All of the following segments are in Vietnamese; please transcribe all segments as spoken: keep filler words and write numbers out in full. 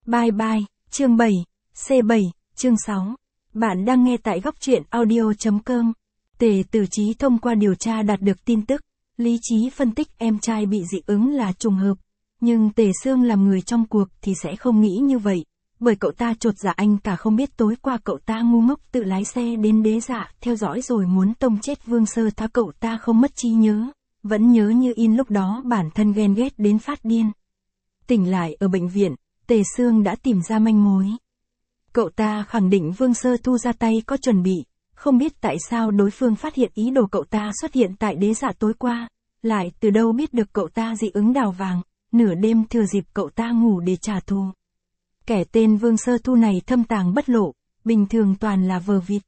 Bye bye, chương bảy, C bảy, chương sáu. Bạn đang nghe tại góc truyện audio chấm com. Tề Tử Chí thông qua điều tra đạt được tin tức, lý trí phân tích em trai bị dị ứng là trùng hợp. Nhưng Tề Sương làm người trong cuộc thì sẽ không nghĩ như vậy, bởi cậu ta chột dạ anh cả không biết tối qua cậu ta ngu ngốc tự lái xe đến Đế Dạ theo dõi rồi muốn tông chết Vương Sơ Thá. Cậu ta không mất trí nhớ, vẫn nhớ như in lúc đó bản thân ghen ghét đến phát điên. Tỉnh lại ở bệnh viện, Tề Sương đã tìm ra manh mối. Cậu ta khẳng định Vương Sơ Thu ra tay có chuẩn bị, không biết tại sao đối phương phát hiện ý đồ cậu ta xuất hiện tại Đế Dạ tối qua, lại từ đâu biết được cậu ta dị ứng đào vàng, nửa đêm thừa dịp cậu ta ngủ để trả thù. Kẻ tên Vương Sơ Thu này thâm tàng bất lộ, bình thường toàn là vờ vịt.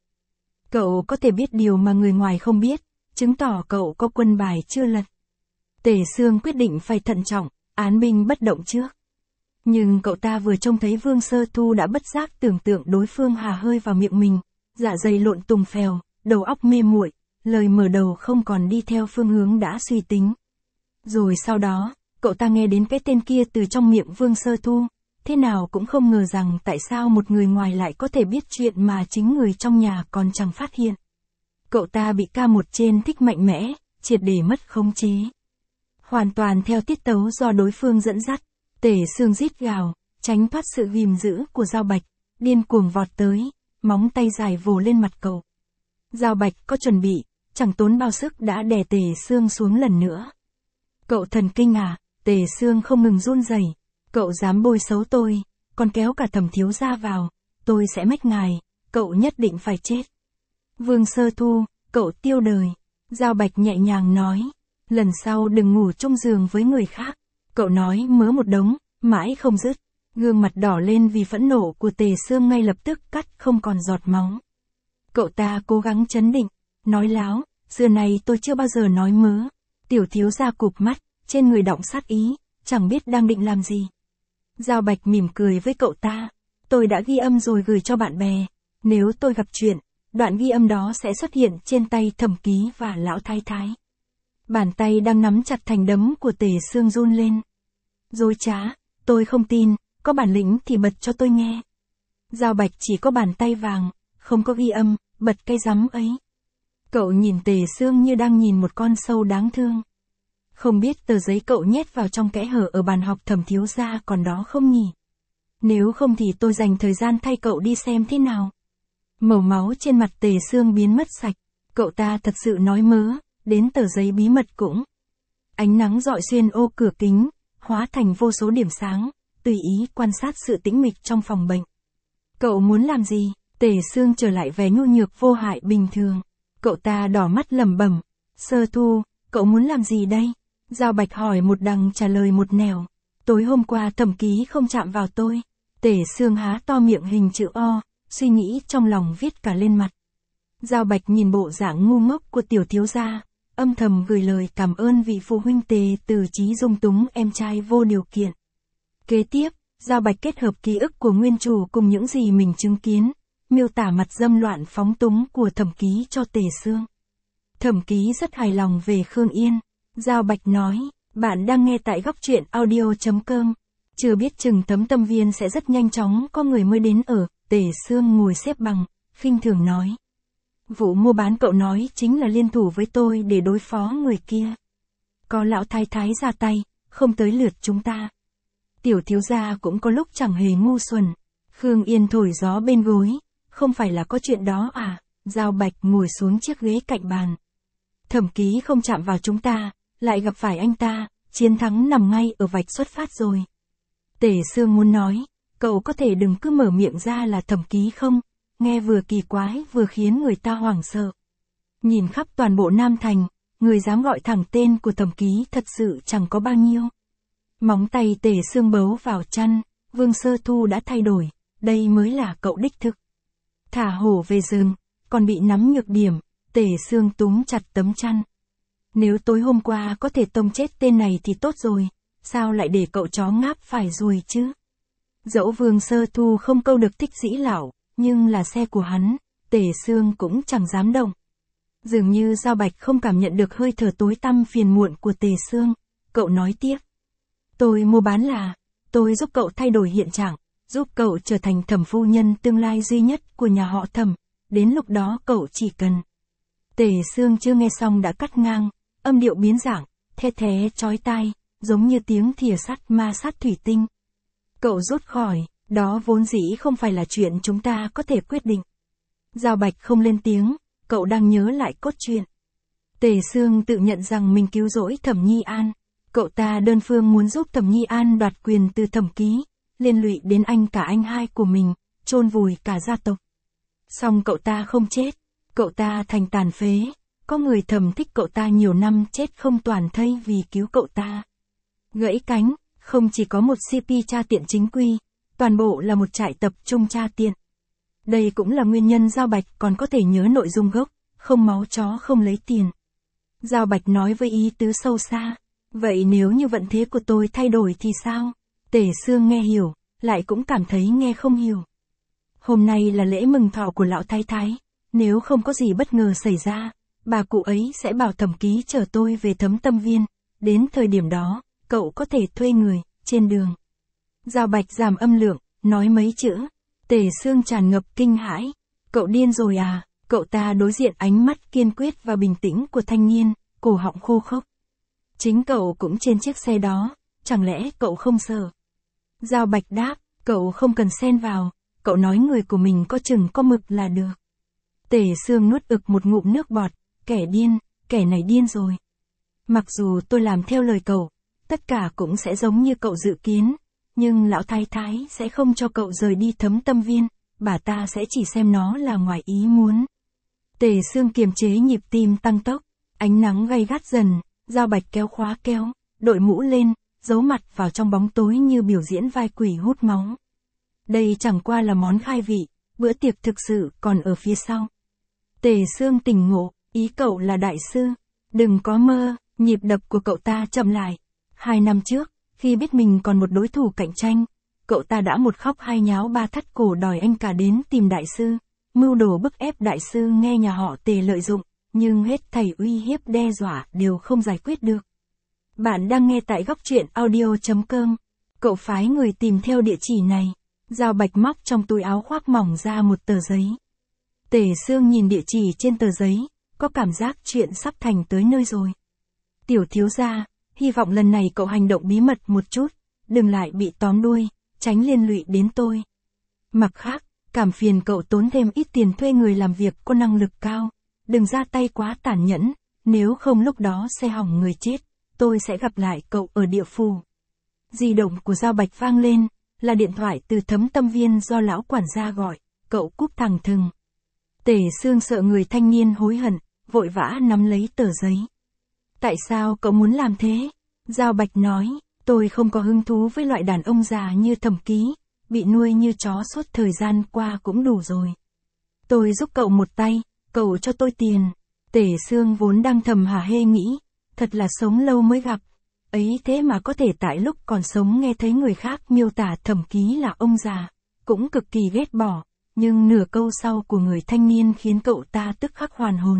Cậu có thể biết điều mà người ngoài không biết, chứng tỏ cậu có quân bài chưa lật. Tề Sương quyết định phải thận trọng, án binh bất động trước. Nhưng cậu ta vừa trông thấy Vương Sơ Thu đã bất giác tưởng tượng đối phương hà hơi vào miệng mình, dạ dày lộn tùng phèo, đầu óc mê muội, lời mở đầu không còn đi theo phương hướng đã suy tính. Rồi sau đó, cậu ta nghe đến cái tên kia từ trong miệng Vương Sơ Thu, thế nào cũng không ngờ rằng tại sao một người ngoài lại có thể biết chuyện mà chính người trong nhà còn chẳng phát hiện. Cậu ta bị ca một trên thích mạnh mẽ, triệt để mất khống chế. Hoàn toàn theo tiết tấu do đối phương dẫn dắt, Tề Sương rít gào, tránh thoát sự ghim giữ của Dao Bạch, điên cuồng vọt tới, móng tay dài vồ lên mặt cậu. Dao Bạch có chuẩn bị, chẳng tốn bao sức đã đè Tề Sương xuống lần nữa. Cậu thần kinh à? Tề Sương không ngừng run rẩy. Cậu dám bôi xấu tôi, còn kéo cả Thẩm thiếu gia vào, tôi sẽ mách ngài, cậu nhất định phải chết. Vương Sơ Thu, cậu tiêu đời. Dao Bạch nhẹ nhàng nói, lần sau đừng ngủ chung giường với người khác. Cậu nói mớ một đống, mãi không dứt. Gương mặt đỏ lên vì phẫn nộ của Tề Sương ngay lập tức cắt không còn giọt máu. Cậu ta cố gắng trấn định, nói láo, xưa này tôi chưa bao giờ nói mớ. Tiểu thiếu gia cụp mắt, trên người đọng sát ý, chẳng biết đang định làm gì. Dao Bạch mỉm cười với cậu ta, tôi đã ghi âm rồi gửi cho bạn bè. Nếu tôi gặp chuyện, đoạn ghi âm đó sẽ xuất hiện trên tay Thẩm Ký và lão thái thái. Bàn tay đang nắm chặt thành đấm của Tề Sương run lên. Dối trá, tôi không tin, có bản lĩnh thì bật cho tôi nghe. Dao Bạch chỉ có bàn tay vàng, không có ghi âm, bật cái rắm ấy. Cậu nhìn Tề Sương như đang nhìn một con sâu đáng thương. Không biết tờ giấy cậu nhét vào trong kẽ hở ở bàn học Thẩm thiếu gia còn đó không nhỉ? Nếu không thì tôi dành thời gian thay cậu đi xem thế nào. Màu máu trên mặt Tề Sương biến mất sạch, cậu ta thật sự nói mớ, đến tờ giấy bí mật cũng. Ánh nắng rọi xuyên ô cửa kính, hóa thành vô số điểm sáng, tùy ý quan sát sự tĩnh mịch trong phòng bệnh. Cậu muốn làm gì? Tề Sương trở lại vẻ nhu nhược vô hại bình thường. Cậu ta đỏ mắt lẩm bẩm, Sơ Thu, cậu muốn làm gì đây? Dao Bạch hỏi một đằng trả lời một nẻo. Tối hôm qua Thẩm Ký không chạm vào tôi. Tề Sương há to miệng hình chữ O, suy nghĩ trong lòng viết cả lên mặt. Dao Bạch nhìn bộ dạng ngu ngốc của tiểu thiếu gia, âm thầm gửi lời cảm ơn vị phụ huynh Tề Tử Chí dung túng em trai vô điều kiện. Kế tiếp, Dao Bạch kết hợp ký ức của nguyên chủ cùng những gì mình chứng kiến, miêu tả mặt dâm loạn phóng túng của Thẩm Ký cho Tề Sương. Thẩm Ký rất hài lòng về Khương Yên. Dao Bạch nói, bạn đang nghe tại góc truyện audio chấm com. Chưa biết chừng Thấm Tâm Viên sẽ rất nhanh chóng có người mới đến ở. Tề Sương ngồi xếp bằng, khinh thường nói. Vụ mua bán cậu nói chính là liên thủ với tôi để đối phó người kia. Có lão thái thái ra tay, không tới lượt chúng ta. Tiểu thiếu gia cũng có lúc chẳng hề ngu xuẩn. Khương Yên thổi gió bên gối, không phải là có chuyện đó à? Dao Bạch ngồi xuống chiếc ghế cạnh bàn. Thẩm Ký không chạm vào chúng ta, lại gặp phải anh ta, chiến thắng nằm ngay ở vạch xuất phát rồi. Tề Sương muốn nói, cậu có thể đừng cứ mở miệng ra là Thẩm Ký không? Nghe vừa kỳ quái vừa khiến người ta hoảng sợ. Nhìn khắp toàn bộ Nam Thành, người dám gọi thẳng tên của Thẩm Ký thật sự chẳng có bao nhiêu. Móng tay Tề Sương bấu vào chăn, Vương Sơ Thu đã thay đổi, đây mới là cậu đích thực. Thả hổ về rừng, còn bị nắm nhược điểm, Tề Sương túm chặt tấm chăn. Nếu tối hôm qua có thể tông chết tên này thì tốt rồi, sao lại để cậu chó ngáp phải ruồi chứ? Dẫu Vương Sơ Thu không câu được Thích Dĩ Lão, nhưng là xe của hắn, Tề Sương cũng chẳng dám động. Dường như Dao Bạch không cảm nhận được hơi thở tối tăm phiền muộn của Tề Sương, cậu nói tiếp. Tôi mua bán là, tôi giúp cậu thay đổi hiện trạng, giúp cậu trở thành thẩm phu nhân tương lai duy nhất của nhà họ Thẩm, đến lúc đó cậu chỉ cần. Tề Sương chưa nghe xong đã cắt ngang, âm điệu biến dạng, the thé chói tai, giống như tiếng thìa sắt ma sát thủy tinh. Cậu rút khỏi, đó vốn dĩ không phải là chuyện chúng ta có thể quyết định. Giao Bạch không lên tiếng, cậu đang nhớ lại cốt truyện. Tề Sương tự nhận rằng mình cứu rỗi Thẩm Nhi An. Cậu ta đơn phương muốn giúp Thẩm Nhi An đoạt quyền từ Thẩm Ký, liên lụy đến anh cả anh hai của mình, chôn vùi cả gia tộc. Song cậu ta không chết, cậu ta thành tàn phế, có người thầm thích cậu ta nhiều năm chết không toàn thây vì cứu cậu ta. Gãy cánh, không chỉ có một xê pê tra tiện chính quy, toàn bộ là một trại tập trung tra tiện. Đây cũng là nguyên nhân Giao Bạch còn có thể nhớ nội dung gốc, không máu chó không lấy tiền. Giao Bạch nói với ý tứ sâu xa, vậy nếu như vận thế của tôi thay đổi thì sao? Tề Sương nghe hiểu, lại cũng cảm thấy nghe không hiểu. Hôm nay là lễ mừng thọ của lão thái thái, nếu không có gì bất ngờ xảy ra, bà cụ ấy sẽ bảo Thẩm Ký chở tôi về Thấm Tâm Viên, đến thời điểm đó, cậu có thể thuê người, trên đường. Giao Bạch giảm âm lượng, nói mấy chữ, Tề Sương tràn ngập kinh hãi, cậu điên rồi à? Cậu ta đối diện ánh mắt kiên quyết và bình tĩnh của thanh niên, cổ họng khô khốc. Chính cậu cũng trên chiếc xe đó, chẳng lẽ cậu không sợ? Giao Bạch đáp, cậu không cần xen vào, cậu nói người của mình có chừng có mực là được. Tề Sương nuốt ực một ngụm nước bọt, kẻ điên, kẻ này điên rồi. Mặc dù tôi làm theo lời cậu, tất cả cũng sẽ giống như cậu dự kiến, nhưng lão thái thái sẽ không cho cậu rời đi Thấm Tâm Viên, bà ta sẽ chỉ xem nó là ngoài ý muốn. Tề Sương kiềm chế nhịp tim tăng tốc, ánh nắng gay gắt dần, Giao Bạch kéo khóa kéo, đội mũ lên, giấu mặt vào trong bóng tối như biểu diễn vai quỷ hút máu. Đây chẳng qua là món khai vị, bữa tiệc thực sự còn ở phía sau. Tề Sương tỉnh ngộ, ý cậu là đại sư, đừng có mơ, nhịp đập của cậu ta chậm lại. Hai năm trước, khi biết mình còn một đối thủ cạnh tranh, cậu ta đã một khóc hai nháo ba thắt cổ đòi anh cả đến tìm đại sư, mưu đồ bức ép đại sư nghe nhà họ Tề lợi dụng, nhưng hết thảy uy hiếp đe dọa đều không giải quyết được. Bạn đang nghe tại góc truyện audio chấm com. Cậu phái người tìm theo địa chỉ này. Giao Bạch móc trong túi áo khoác mỏng ra một tờ giấy. Tề Sương nhìn địa chỉ trên tờ giấy, có cảm giác chuyện sắp thành tới nơi rồi. Tiểu thiếu gia, hy vọng lần này cậu hành động bí mật một chút, đừng lại bị tóm đuôi, tránh liên lụy đến tôi. Mặt khác, cảm phiền cậu tốn thêm ít tiền thuê người làm việc có năng lực cao, đừng ra tay quá tàn nhẫn, nếu không lúc đó sẽ hỏng người chết, tôi sẽ gặp lại cậu ở địa phủ. Di động của Giao Bạch vang lên, là điện thoại từ Thấm Tâm Viên do lão quản gia gọi, cậu cúp thẳng thừng. Tề Sương sợ người thanh niên hối hận, vội vã nắm lấy tờ giấy. Tại sao cậu muốn làm thế? Giao Bạch nói, tôi không có hứng thú với loại đàn ông già như Thẩm Ký, bị nuôi như chó suốt thời gian qua cũng đủ rồi. Tôi giúp cậu một tay, cậu cho tôi tiền. Tề Sương vốn đang thầm hả hê nghĩ, thật là sống lâu mới gặp. Ấy thế mà có thể tại lúc còn sống nghe thấy người khác miêu tả Thẩm Ký là ông già, cũng cực kỳ ghét bỏ, nhưng nửa câu sau của người thanh niên khiến cậu ta tức khắc hoàn hồn.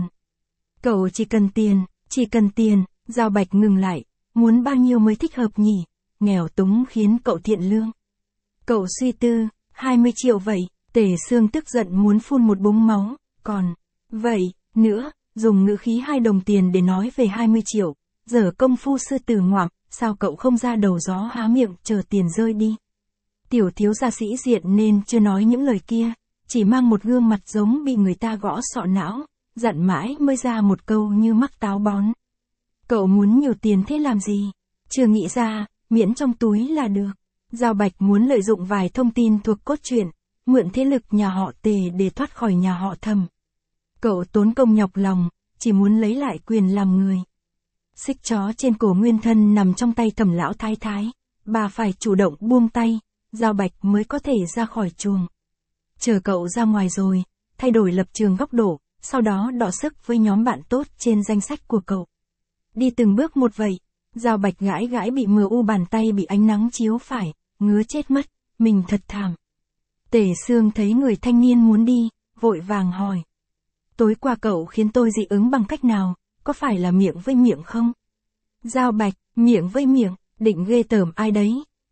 Cậu chỉ cần tiền, chỉ cần tiền, Giao Bạch ngừng lại, muốn bao nhiêu mới thích hợp nhỉ, nghèo túng khiến cậu thiện lương. Cậu suy tư, hai mươi triệu vậy, Tề Sương tức giận muốn phun một búng máu, còn, vậy, nữa, dùng ngữ khí hai đồng tiền để nói về hai mươi triệu. Giờ công phu sư tử ngoạm, sao cậu không ra đầu gió há miệng chờ tiền rơi đi. Tiểu thiếu gia sĩ diện nên chưa nói những lời kia, chỉ mang một gương mặt giống bị người ta gõ sọ não, dặn mãi mới ra một câu như mắc táo bón. Cậu muốn nhiều tiền thế làm gì? Chưa nghĩ ra, miễn trong túi là được. Giao Bạch muốn lợi dụng vài thông tin thuộc cốt truyện, mượn thế lực nhà họ Tề để thoát khỏi nhà họ Thẩm. Cậu tốn công nhọc lòng, chỉ muốn lấy lại quyền làm người. Xích chó trên cổ nguyên thân nằm trong tay Thẩm lão thái thái, bà phải chủ động buông tay, Giao Bạch mới có thể ra khỏi chuồng. Chờ cậu ra ngoài rồi, thay đổi lập trường góc độ, sau đó đọ sức với nhóm bạn tốt trên danh sách của cậu. Đi từng bước một vậy, Giao Bạch gãi gãi bị mờ u bàn tay bị ánh nắng chiếu phải, ngứa chết mất, mình thật thảm. Tề Sương thấy người thanh niên muốn đi, vội vàng hỏi. Tối qua cậu khiến tôi dị ứng bằng cách nào, có phải là miệng với miệng không? Giao Bạch, miệng với miệng, định ghê tởm ai đấy,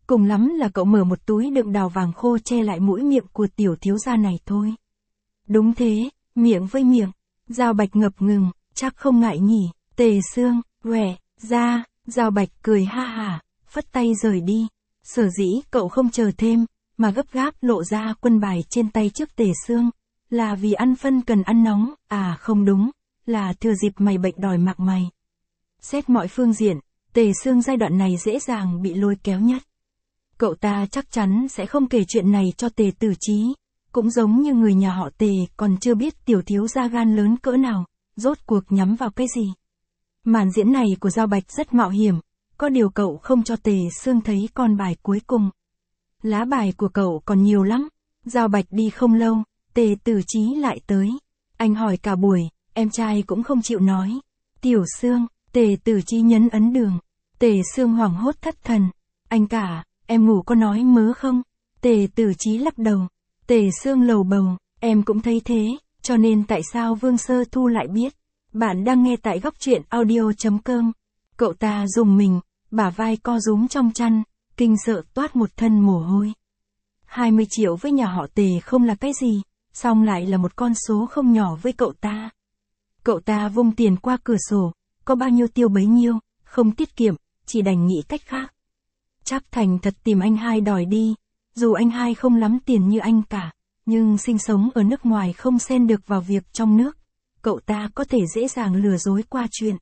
Cùng lắm là cậu mở một túi đựng đào vàng khô che lại mũi miệng của tiểu thiếu gia này thôi. Đúng thế, miệng với miệng. Giao Bạch ngập ngừng, chắc không ngại nhỉ. Tề Sương, quẻ, ra, Giao Bạch cười ha hả, phất tay rời đi. Sở dĩ cậu không chờ thêm, mà gấp gáp lộ ra quân bài trên tay trước Tề Sương, là vì ăn phân cần ăn nóng, à không đúng, là thừa dịp mày bệnh đòi mặc mày. Xét mọi phương diện, Tề Sương giai đoạn này dễ dàng bị lôi kéo nhất. Cậu ta chắc chắn sẽ không kể chuyện này cho Tề Tử Chí, cũng giống như người nhà họ Tề còn chưa biết tiểu thiếu gia gan lớn cỡ nào, rốt cuộc nhắm vào cái gì. Màn diễn này của Giao Bạch rất mạo hiểm, có điều cậu không cho Tề Sương thấy con bài cuối cùng. Lá bài của cậu còn nhiều lắm. Giao Bạch đi không lâu, Tề Tử Chí lại tới. Anh hỏi cả buổi, em trai cũng không chịu nói. Tiểu Sương, Tề Tử Chí nhấn ấn đường. Tề Sương hoảng hốt thất thần. Anh cả, em ngủ có nói mớ không? Tề Tử Chí lắc đầu. Tề Sương lầu bầu, em cũng thấy thế, cho nên tại sao Vương Sơ Thu lại biết? Bạn đang nghe tại góc truyện audio.com. Cậu ta rùng mình, bả vai co rúm trong chăn, kinh sợ toát một thân mồ hôi. hai mươi triệu với nhà họ Tề không là cái gì, song lại là một con số không nhỏ với cậu ta. Cậu ta vung tiền qua cửa sổ, có bao nhiêu tiêu bấy nhiêu, không tiết kiệm, chỉ đành nghĩ cách khác. Chắc thành thật tìm anh hai đòi đi, dù anh hai không lắm tiền như anh cả, nhưng sinh sống ở nước ngoài không xen được vào việc trong nước, cậu ta có thể dễ dàng lừa dối qua chuyện.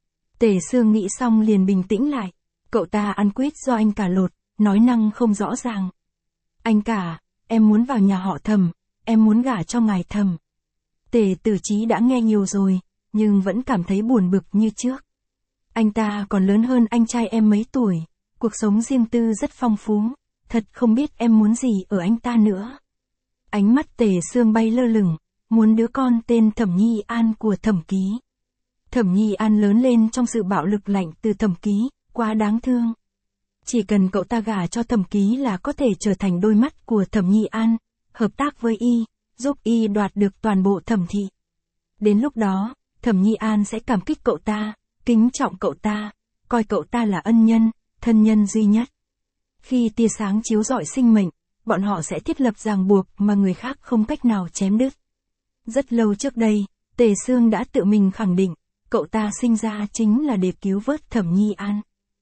Tề Sương nghĩ xong liền bình tĩnh lại, cậu ta ăn quýt do anh cả lột, nói năng không rõ ràng. Anh cả, em muốn vào nhà họ Thẩm, em muốn gả cho ngài Thẩm. Tề Tử Chí đã nghe nhiều rồi, nhưng vẫn cảm thấy buồn bực như trước. Anh ta còn lớn hơn anh trai em mấy tuổi, cuộc sống riêng tư rất phong phú, thật không biết em muốn gì ở anh ta nữa. Ánh mắt Tề Sương bay lơ lửng, muốn đứa con tên Thẩm Nhi An của Thẩm Ký. Thẩm Nhi An lớn lên trong sự bạo lực lạnh từ Thẩm Ký, quá đáng thương. Chỉ cần cậu ta gả cho Thẩm Ký là có thể trở thành đôi mắt của Thẩm Nhi An, hợp tác với y, giúp y đoạt được toàn bộ Thẩm thị. Đến lúc đó, Thẩm Nhi An sẽ cảm kích cậu ta, kính trọng cậu ta, coi cậu ta là ân nhân, thân nhân duy nhất. Khi tia sáng chiếu rọi sinh mệnh, bọn họ sẽ thiết lập ràng buộc mà người khác không cách nào chém đứt. Rất lâu trước đây, Tề Sương đã tự mình khẳng định, cậu ta sinh ra chính là để cứu vớt Thẩm Nhi An.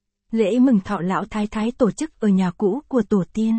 Lễ mừng thọ lão thái thái tổ chức ở nhà cũ của tổ tiên.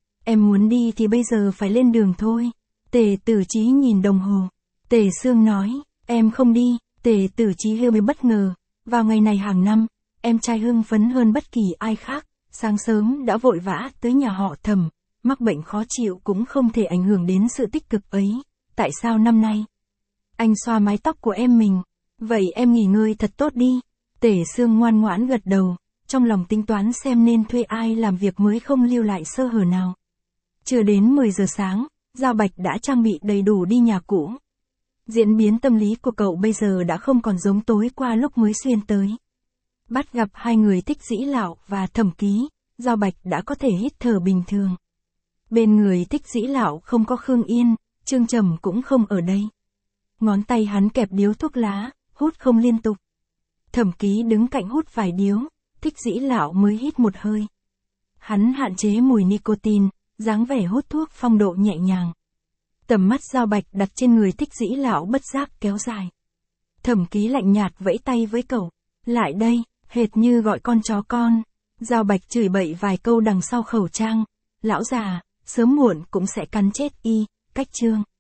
Em muốn đi thì bây giờ phải lên đường thôi. Tề Tử Chí nhìn đồng hồ. Tề Sương nói, em không đi. Tề Tử Chí hơi bị bất ngờ. Vào ngày này hàng năm, em trai hưng phấn hơn bất kỳ ai khác. Sáng sớm đã vội vã tới nhà họ Thẩm, mắc bệnh khó chịu cũng không thể ảnh hưởng đến sự tích cực ấy. Tại sao năm nay? Anh xoa mái tóc của em mình. Vậy em nghỉ ngơi thật tốt đi. Tề Sương ngoan ngoãn gật đầu, trong lòng tính toán xem nên thuê ai làm việc mới không lưu lại sơ hở nào. Chưa đến mười giờ sáng, Giao Bạch đã trang bị đầy đủ đi nhà cũ. Diễn biến tâm lý của cậu bây giờ đã không còn giống tối qua lúc mới xuyên tới. Bắt gặp hai người Thích Dĩ Lão và Thẩm Ký, Giao Bạch đã có thể hít thở bình thường. Bên người Thích Dĩ Lão không có Khương Yên, Trương Trầm cũng không ở đây. Ngón tay hắn kẹp điếu thuốc lá, hút không liên tục. Thẩm Ký đứng cạnh hút vài điếu, Thích Dĩ Lão mới hít một hơi. Hắn hạn chế mùi nicotine, dáng vẻ hút thuốc phong độ nhẹ nhàng. Tầm mắt Giao Bạch đặt trên người Thích Dĩ Lão bất giác kéo dài. Thẩm Ký lạnh nhạt vẫy tay với cậu. Lại đây, hệt như gọi con chó con. Giao Bạch chửi bậy vài câu đằng sau khẩu trang. Lão già, sớm muộn cũng sẽ cắn chết y, cách chương.